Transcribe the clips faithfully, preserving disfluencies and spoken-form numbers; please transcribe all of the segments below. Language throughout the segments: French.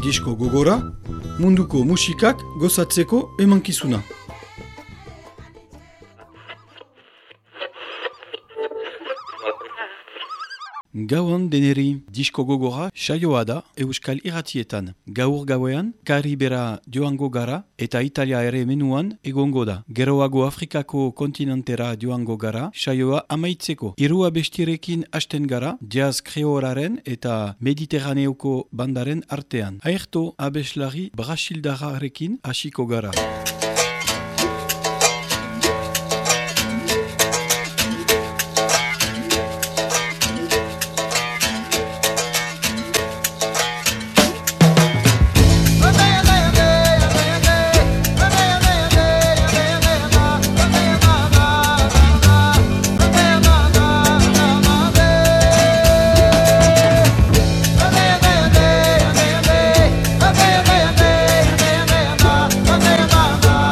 disko gogora, munduko musikak gozatzeko emankizuna. Gauan deneri disko gogora saioa da Euskal Irratietan. Gaur gauean, Karibera joango gara eta Italia ere menuan egongo da. Geroago Afrikako kontinentera joango gara saioa amaitzeko. Hiru abestirekin hasten gara, jazz kreolaren eta mediterraneoko bandaren artean. Aerto abeslari brasildararekin hasiko gara. Bye.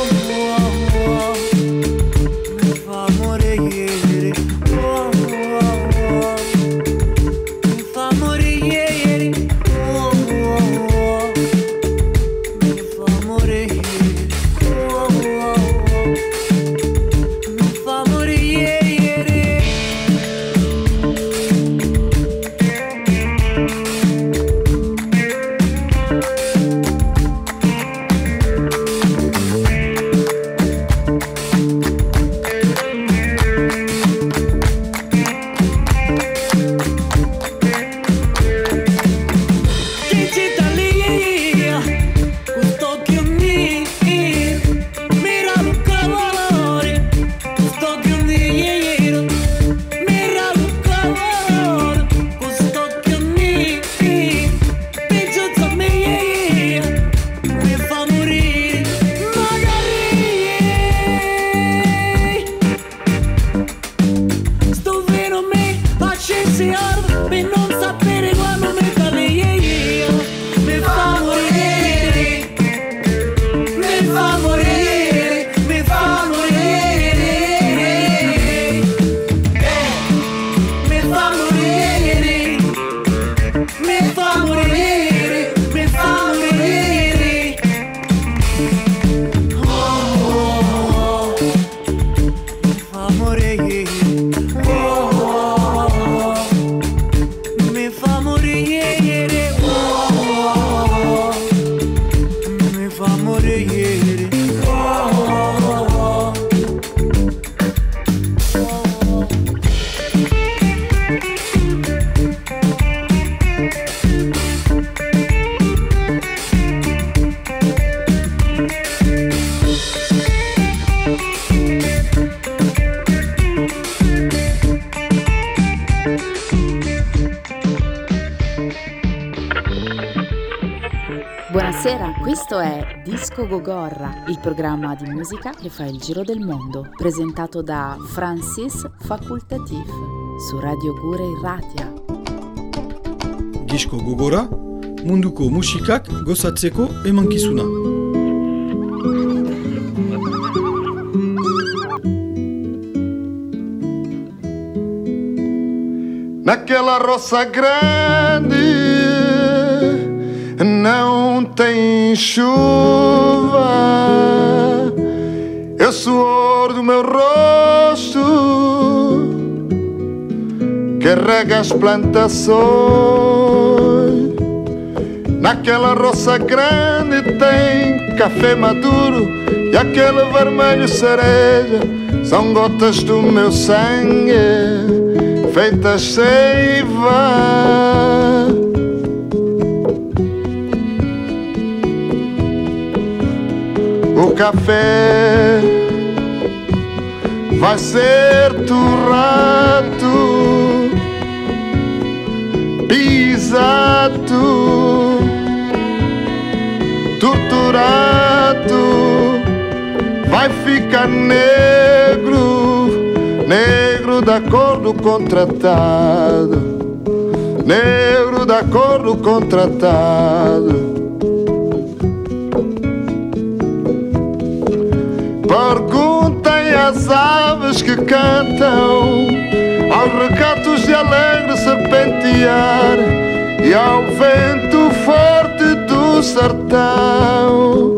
Buonasera, questo è Disco Gogorra, il programma di musica che fa il giro del mondo, presentato da Francis Fakultatif su Radio Gure Irratia. Disco Gogorra, munduko musikak gozatzeko emankizuna. Naquela roça grande não tem chuva, é o suor do meu rosto que rega as plantações. Naquela roça grande tem café maduro e aquele vermelho cereja são gotas do meu sangue feitas seiva. O café vai ser torrado, pisado, torturado, vai ficar negro, negro da cor do contratado, negro da cor do contratado. Perguntem às aves que cantam, aos recatos de alegre serpentear e ao vento forte do sertão.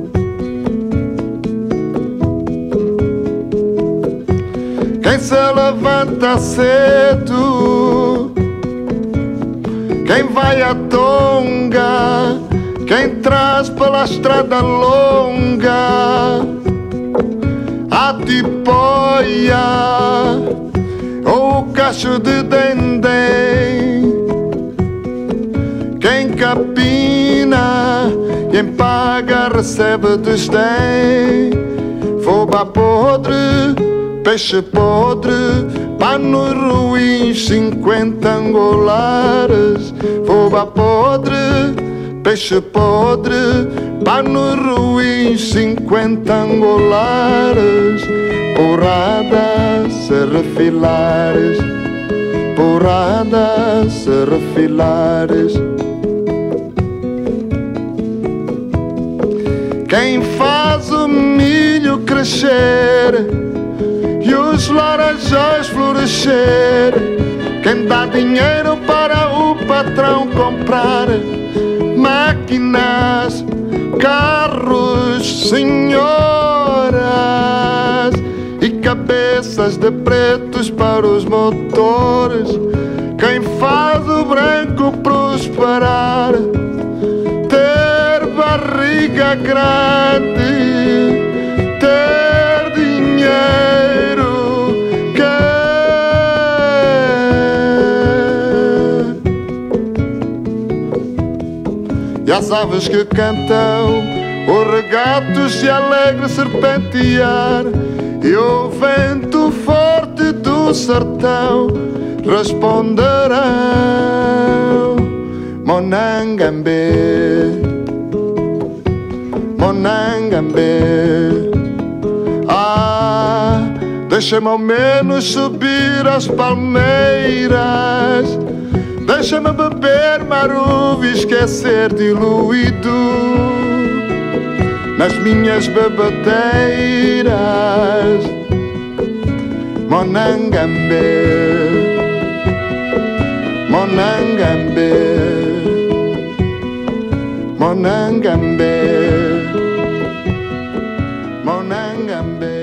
Quem se levanta cedo, quem vai à tonga, quem traz pela estrada longa a tipóia ou o cacho de dendém, quem capina e em paga recebe desdém. Foba podre, peixe podre, panos ruins, cinquenta angolares. Foba podre, peixe podre, panos ruins, cinquenta angolares. Porradas se refilares, porradas se refilares. Quem faz o milho nascer e os laranjas florescer. Quem dá dinheiro para o patrão comprar máquinas, carros, senhoras e cabeças de pretos para os motores. Quem faz o branco prosperar, ter barriga grande, ter dinheiro, quer. E as aves que cantam, os regatos se alegre serpentear, e o vento forte do sertão responderão: Monangambe, Monangambe. Ah, deixa-me ao menos subir as palmeiras, deixa-me beber maruva e esquecer diluído nas minhas bebedeiras. Monangambe, Monangambe, Monangambe, Monangambe.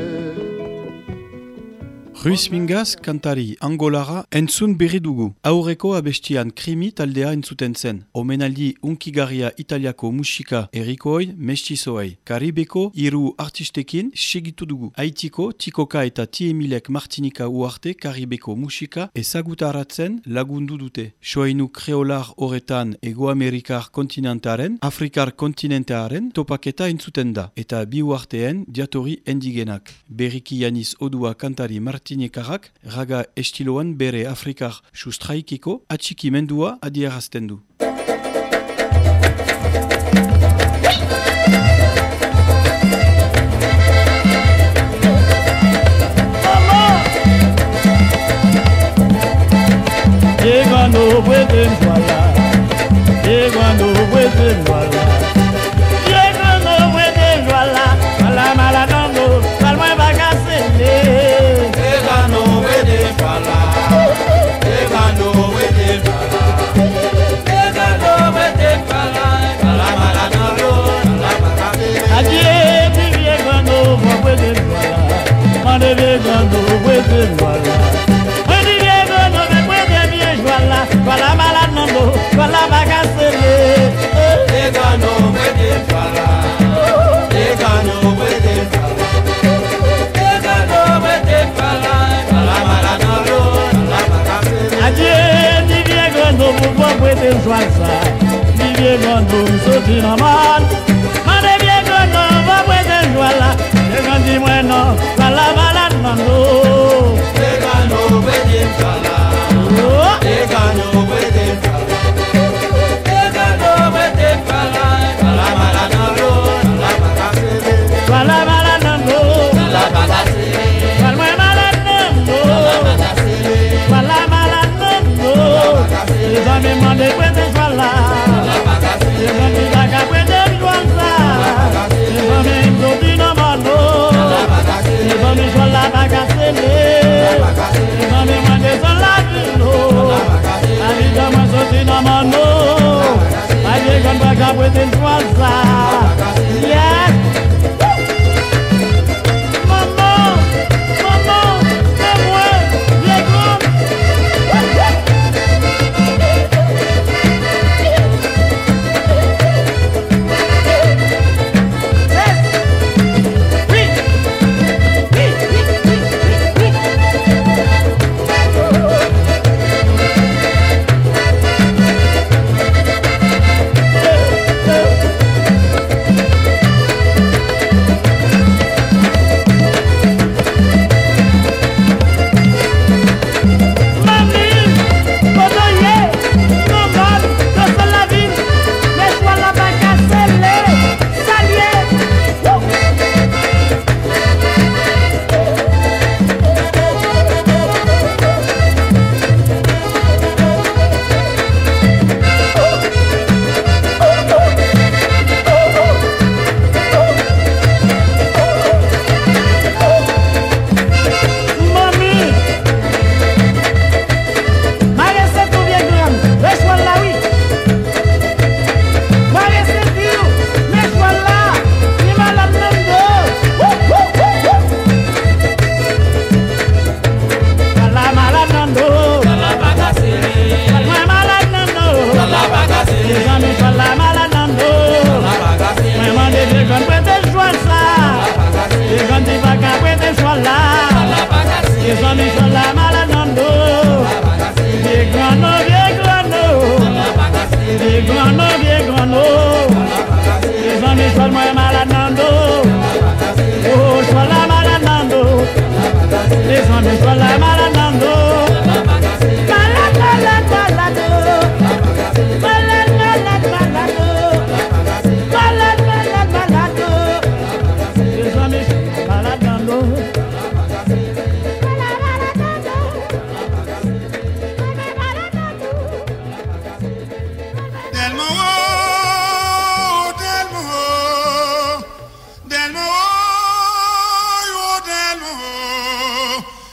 Ruiz Mingaz kantari angolara entzun berri dugu. Aurreko abestian krimi taldea entzuten zen. Omenaldi unkigarria italiako musika erikooi mestizoei. Karibeko hiru artistekin segitu dugu. Haitiko Tikoka eta Tiemilek Martinika uarte Karibeko musika ezagutaratzen lagundu dute. Soinu kreolar horretan Ego Amerikar kontinentaren, Afrikar kontinentearen topaketa entzuten da. Eta bi uarteen diatori endigenak. Berriki Janiz Odua kantari Martin Martinekarak raga estiloan bere Afrikar sustraikiko atxikimendua adierazten du. Llegando pueden volar, llegando pueden volar, llegando pueden volar, mala mala no, palma vacaciones. Llegando pueden volar, llegando pueden volar, llegando pueden volar, mala mala no, palma vacaciones. Allí llegando pueden volar, mande llegando pueden volar. Fala malanando, fala bagacele. Ega no puede falar, ega no puede falar, ega no puede falar. Fala malanando, fala bagacele. Allí ni Diego no puede suazar, ni Diego no soy normal. Mane Diego no puede suala, ega ni bueno, fala malanando. Ega no puede falar. Ega no puede falar, ega no puede falar. Fala malanando, fala bagacele. Fala malanando, fala bagacele. Fala malanando, fala bagacele. Fala malanando, les amis mande puede falar. Fala bagacele. Les amis daga puede falar. Les amis indodino mano. Fala bagacele. Les amis fala bagacele. Les amis mande fala vino. Alida masosina mano, ayegan baga pueden sualza. Yes. Mama, mama, me muero, llego.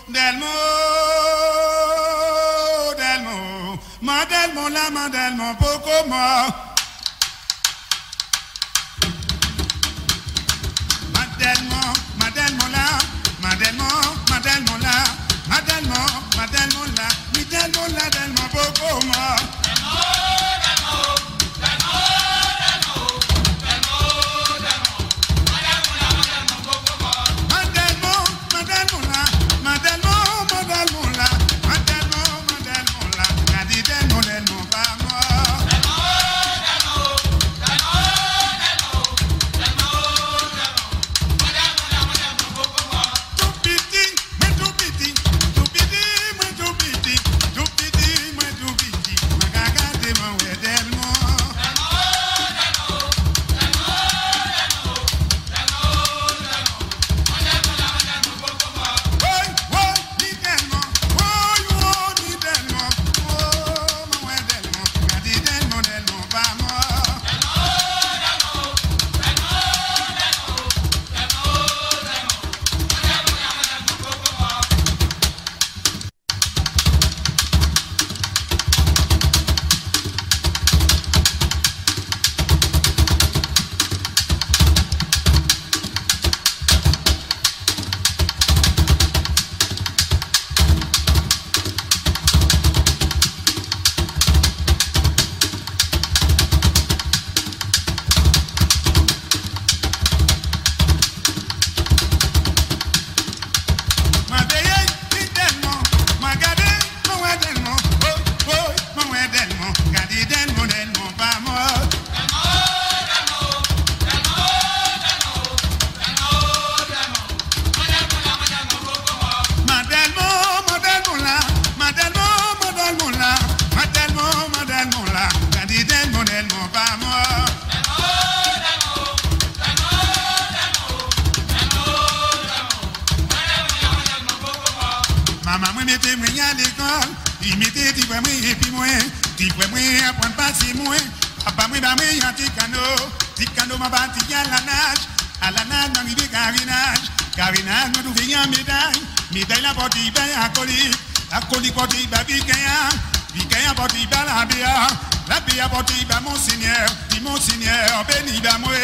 Delmo, Delmo, ma Delmo la, ma Delmo poco mo. Ma Delmo, ma Delmo la, ma Delmo, ma Delmo la, ma Delmo, ma Delmo la, mi Delmo la, Delmo poco mo. Maman moi mettez moi à l'école, il mettait dit moi et puis moi, dit moi apprendre passer moi. Papa moi ba moi un petit canot, petit canot m'a bâti à la nage, à la nage m'a mis carinage, carinage m'a trouvé une médaille, médaille la porte ben à colis, à colis porte ben bicaya, bicaya porte ben la bia, la bia porte ben monseigneur, dit monseigneur béni ben moi.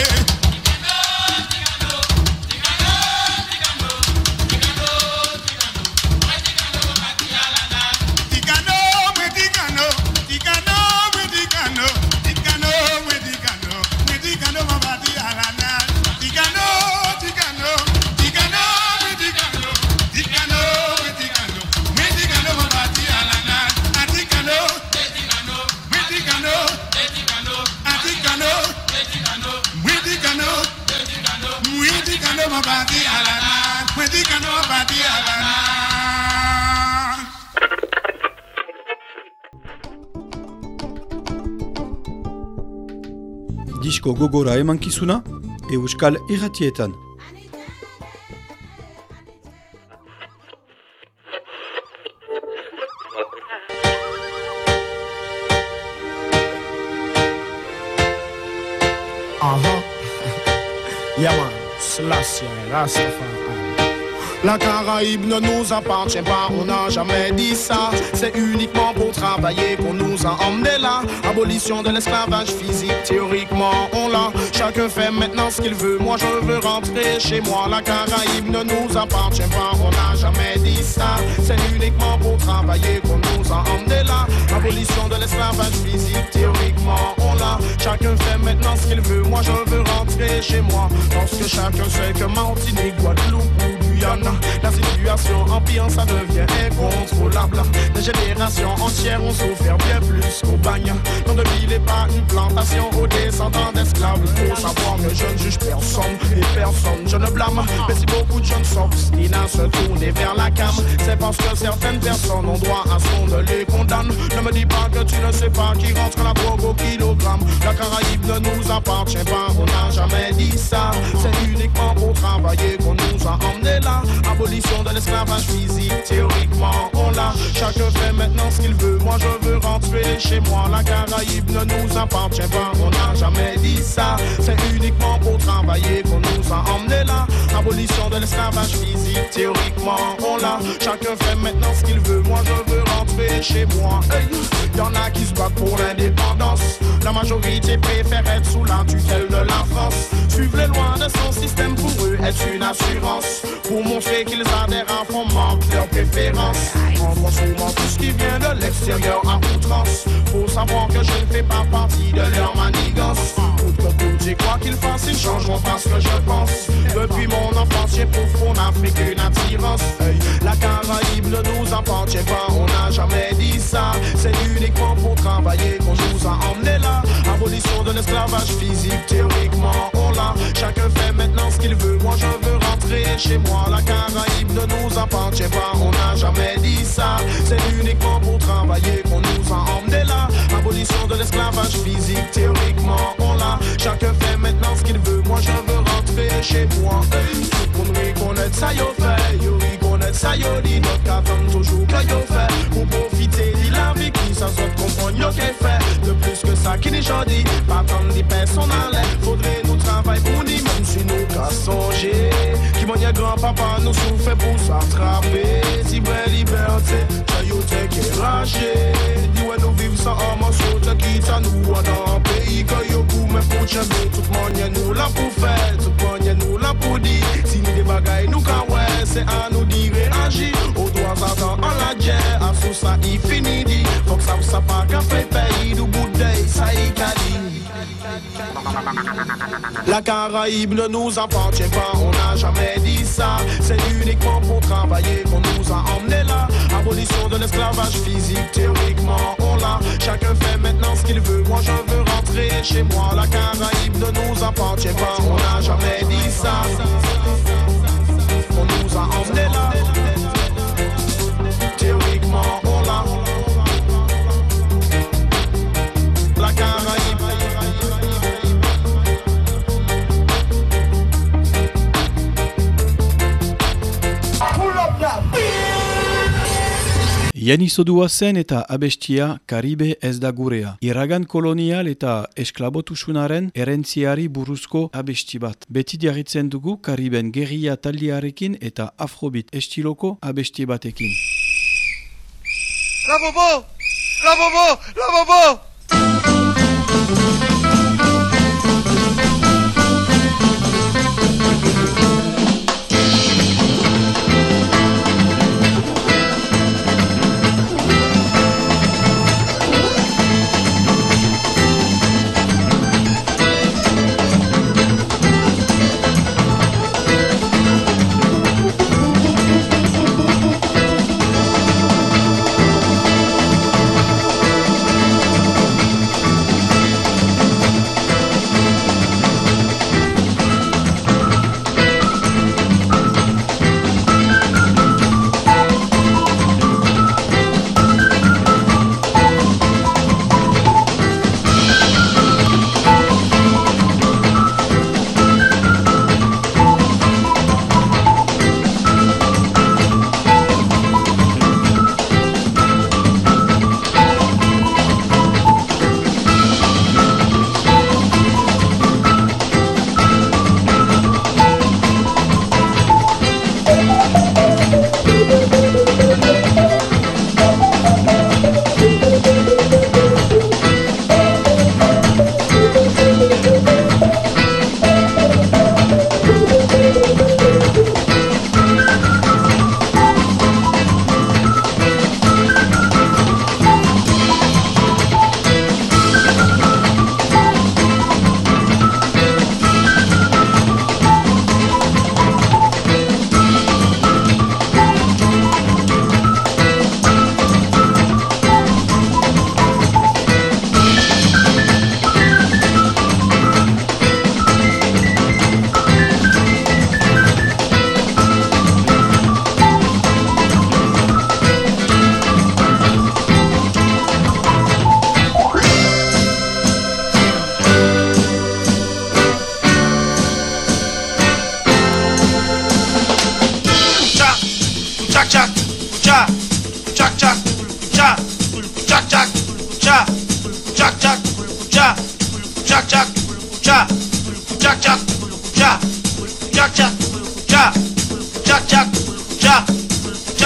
Disko gogora emankizuna, Euskal Irratietan. Aha, yeah man, Selassie, Rastafari. La Caraïbe ne nous appartient pas, on n'a jamais dit ça. C'est uniquement pour travailler qu'on nous a emmenés là. Abolition de l'esclavage physique, théoriquement on l'a. Chacun fait maintenant ce qu'il veut, moi je veux rentrer chez moi. La Caraïbe ne nous appartient pas, on n'a jamais dit ça. C'est uniquement pour travailler qu'on nous a emmenés là. Abolition de l'esclavage physique, théoriquement on l'a. Chacun fait maintenant ce qu'il veut, moi je veux rentrer chez moi. Parce que chacun sait que Martinique, Guadeloupe ou Guyane, la situation empire, ça devient incontrôlable. Des générations entières ont souffert bien plus qu'au bagne. Dans de ville n'est pas une plantation aux descendants d'esclaves. Il faut savoir que je ne juge personne et personne je ne blâme. Mais si beaucoup de jeunes s'obstinent à se tourner vers la cam, c'est parce que certaines personnes ont droit à ce qu'on ne les condamne. Ne me dis pas que tu ne sais pas qui rentre la drogue au kilogramme. La Caraïbe ne nous appartient pas, on n'a jamais dit ça. C'est uniquement pour travailler qu'on nous a emmenés là. Abolition de l'esclavage physique, théoriquement on l'a. Chacun fait maintenant ce qu'il veut, moi je veux rentrer chez moi. La Caraïbe ne nous appartient pas, on n'a jamais dit ça. C'est uniquement pour travailler qu'on nous a emmenés là. Abolition de l'esclavage physique, théoriquement on là. Chacun fait maintenant ce qu'il veut, moi je veux rentrer chez moi. Hey. Y'en a qui se battent pour l'indépendance. La majorité préfère être sous la tutelle de la France. Suivre les lois de son système pour eux est une assurance. Pour montrer qu'ils adhèrent à fond, manquent leurs préférences. En consommant tout ce qui vient de l'extérieur à outrance. Faut savoir que je ne fais pas partie de leur manigance. J'ai quoi qu'ils fassent, ils changeront pas ce que je pense. Depuis mon enfance, j'ai profond en Afrique une attirance. Hey, la Caraïbe ne nous appartient pas, on n'a jamais dit ça. C'est uniquement pour travailler qu'on nous a emmenés là. Abolition de l'esclavage physique, théoriquement on l'a. Chacun fait maintenant ce qu'il veut, moi je veux rentrer chez moi. La Caraïbe ne nous appartient pas, on n'a jamais dit ça. C'est uniquement pour travailler qu'on nous a emmenés là. Abolition de l'esclavage physique, théoriquement on l'a. Chacun fait maintenant ce qu'il veut, moi je veux rentrer chez moi. Tout le monde reconnaît ça yo fait, yo reconnaît ça yo dit. Notre qu'attend toujours que yo fait. Pour profiter de la vie qui ça saute comprendre yo qu'est fait. De plus que ça qui n'est jodi, pas tant de personnes en l'air. Faudrait nous travailler pour nous, même si nous qu'à songer. Qui mon grand-papa nous souffre pour s'attraper. Si vraie liberté, ça yo t'es qui raché. Dis ouais nous vivons sans un morceau, te quitte à nous dans un pays que yo pour me pour chever. Tout le monde nous là pour faire, tout le monde nous là pour dire. Si nous des bagailles nous qu'à ouais, c'est à nous dire réagir. Au droit attend en la guerre, à sous ça il finit dit. Faut que ça ça pas qu'à faire pays du bout d'œil, ça y dit. La Caraïbe ne nous appartient pas, on n'a jamais dit ça. C'est uniquement pour travailler qu'on nous a emmenés là. Abolition de l'esclavage physique, théoriquement on l'a. Chacun fait maintenant ce qu'il veut, moi je veux rentrer chez moi. La Caraïbe ne nous appartient pas, on n'a jamais dit ça. On nous a emmenés là. Théoriquement on l'a. La Caraïbe. Yanis Odua zen eta abestia Karibe ez da gurea. Iragan kolonial eta esklabotusunaren erentziari buruzko abesti bat. Beti diarritzen dugu Kariben gerria taldearekin eta afrobit estiloko abesti batekin. La bobo! La bobo! La bobo!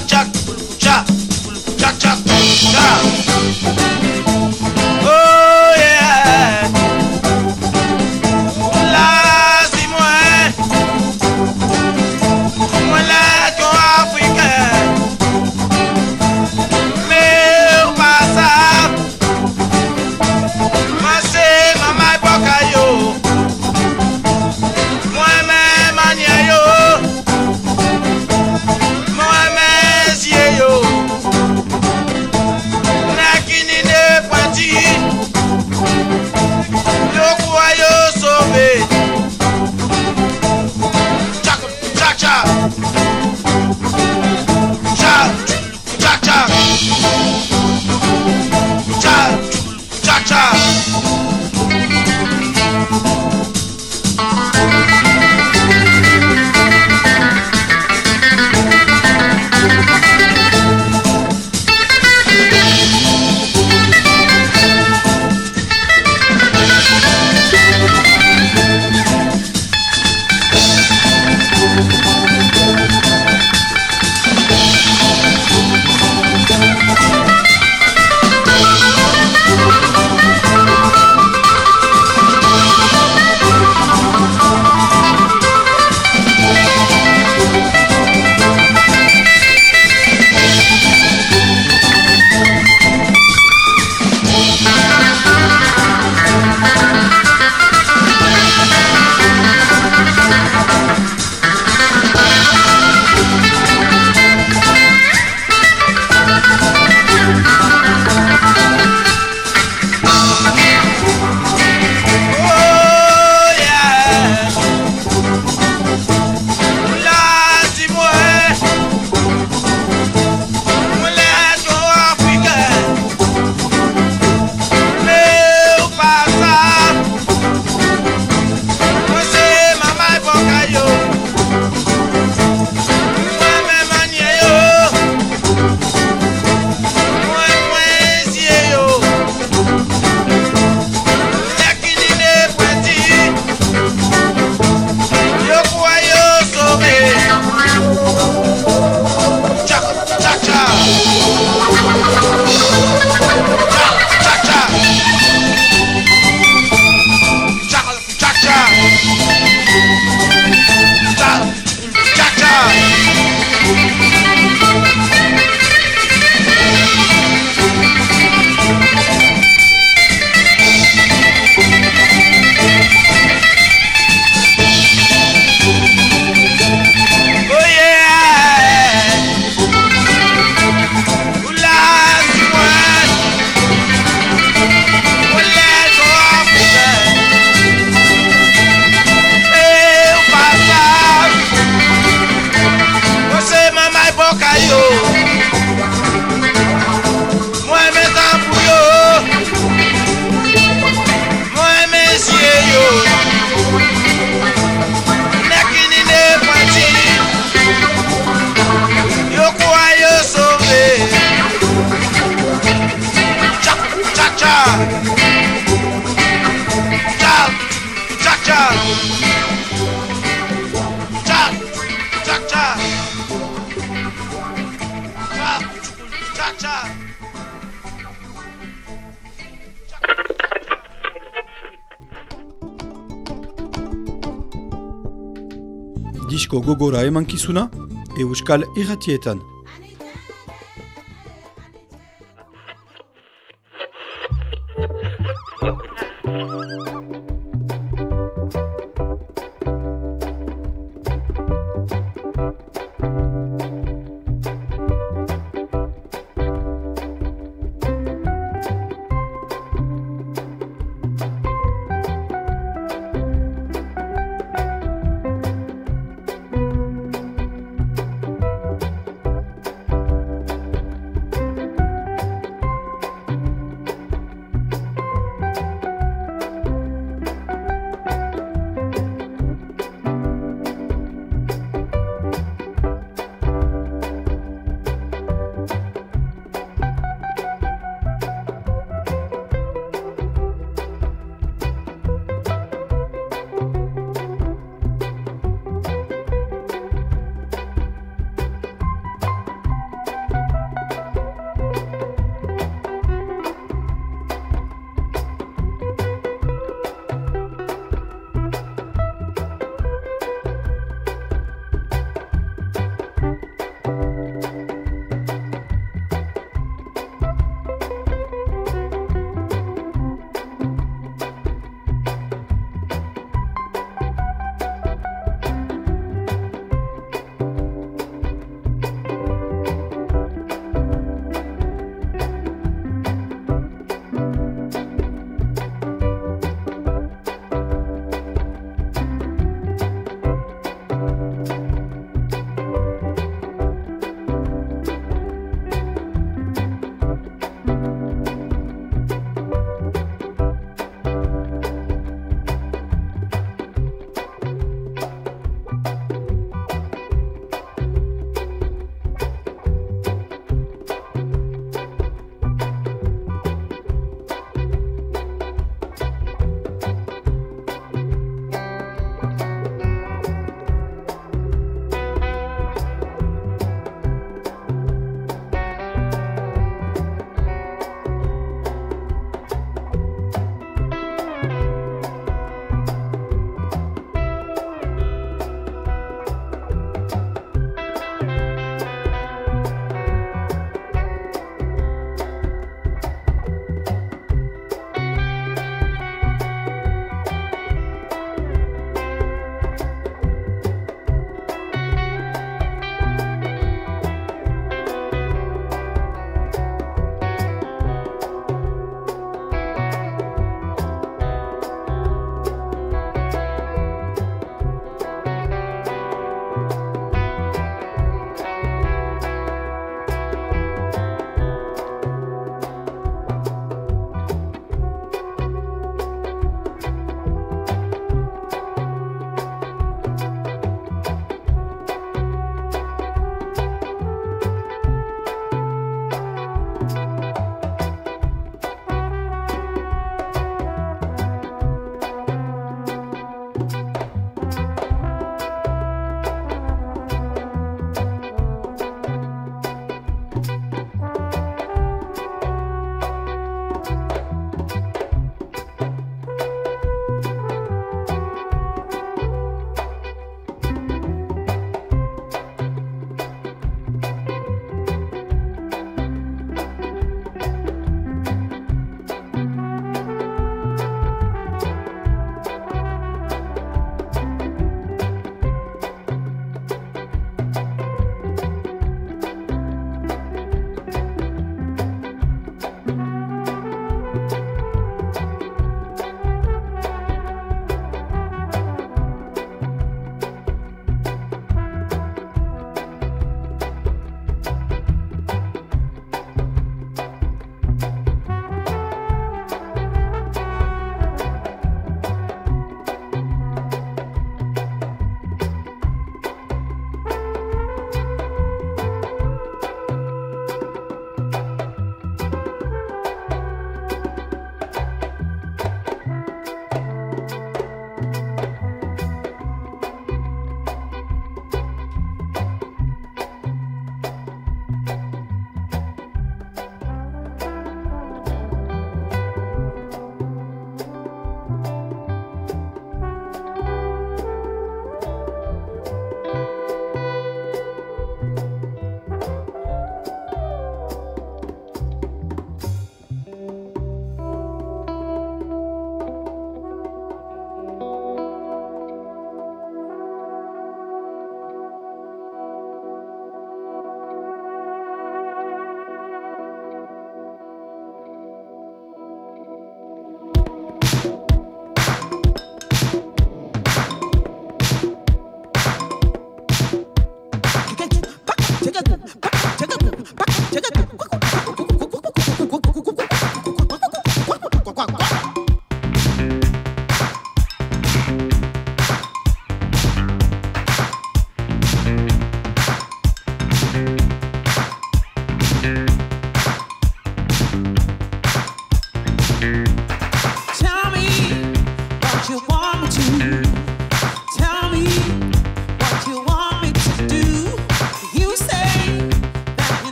chak chak cha chak chak cha. Oh yeah. Là si moi moi là ton africain. Mais pas ça. Moi c'est maman bokayo. Moi même mania yo. Yo, nakini ne pointi, yo kwa yo sauvé, chak chak chak, chak chak chak, chak chak chak. Disko gogora emankizuna, Euskal Irratietan.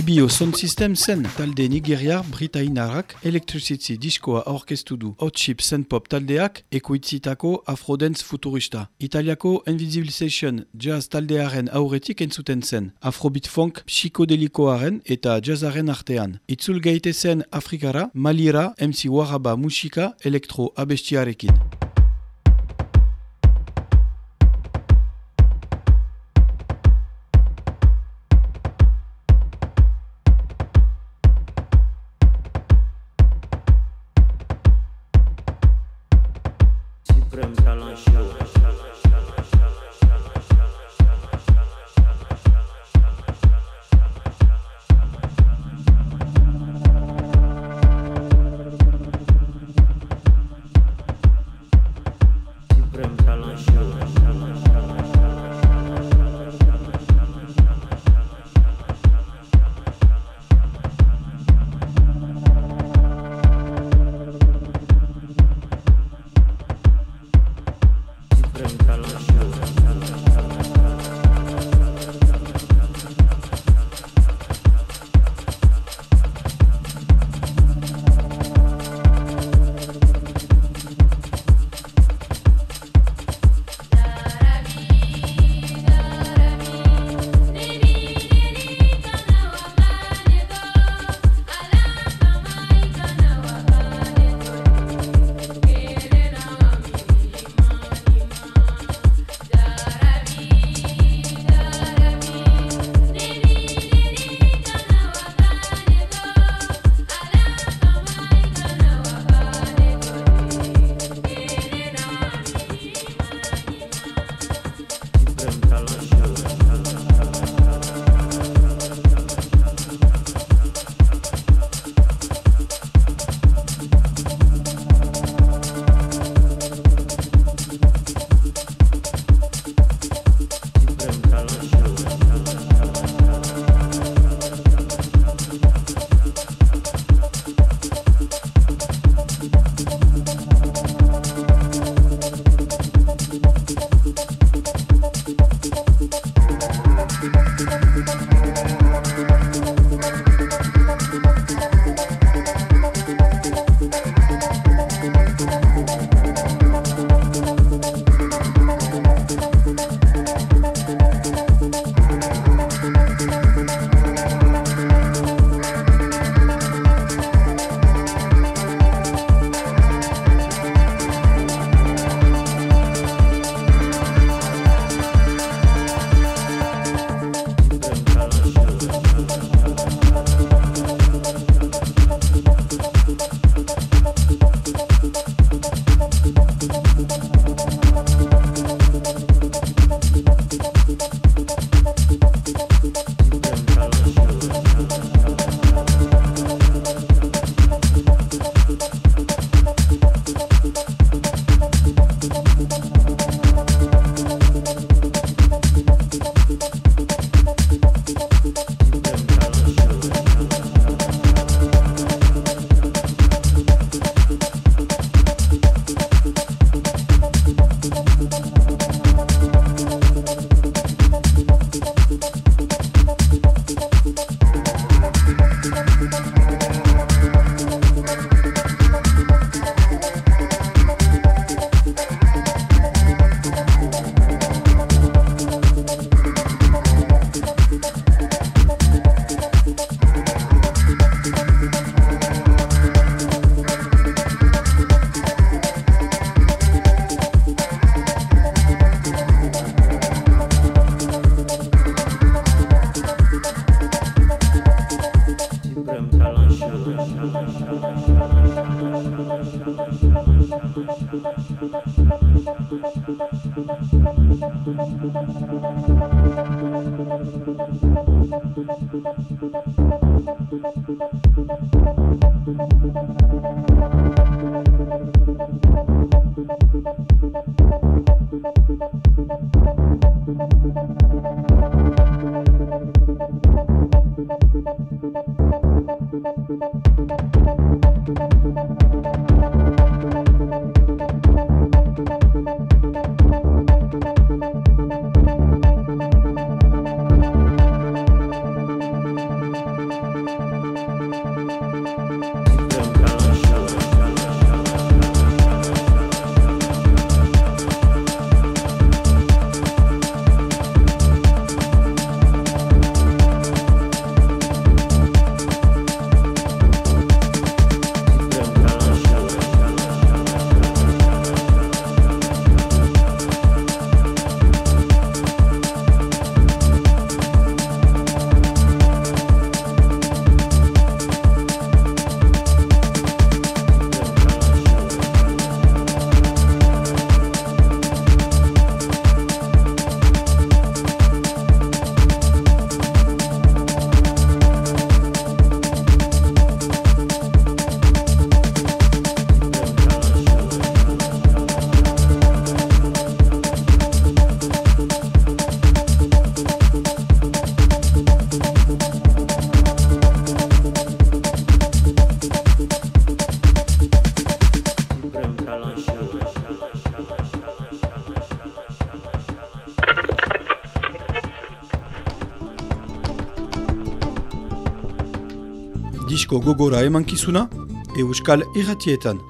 Libio Sound System zen talde nigeriar britainarak elektricity diskoa aurkeztu du. Hot Chip zen pop taldeak ekoitzitako afrodance futurista. Italiako Invisibilization jazz taldearen aurretik entzuten zen. Afrobeat funk psikodelikoaren eta jazzaren artean. Itzul gaite zen Afrikara, Malira, M C Waraba musika elektro abestiarekin. disko gogora emankizuna, Euskal Irratietan.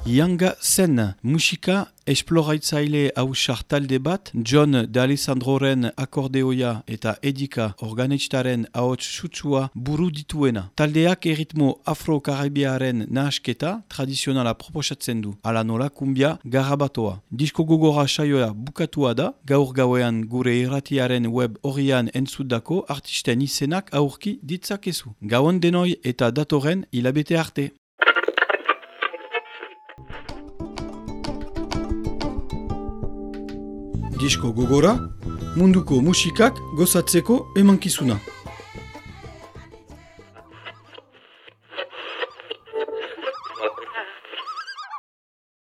Yanga Zen, musika esploraitzaile hausar talde bat, John D'Alessandroren akordeoia eta Edika organetxtaren ahots sutsua buru dituena. Taldeak erritmo afro-karibiaren nahasketa tradizionala proposatzen du, ala nola kumbia garabatoa. Disko gogora saioa bukatua da, gaur gauean gure irratiaren web horrian entzudako artisten izenak aurki ditzakezu. Gauan denoi eta datoren hilabete arte. Disko gogora, munduko musikak gozatzeko emankizuna.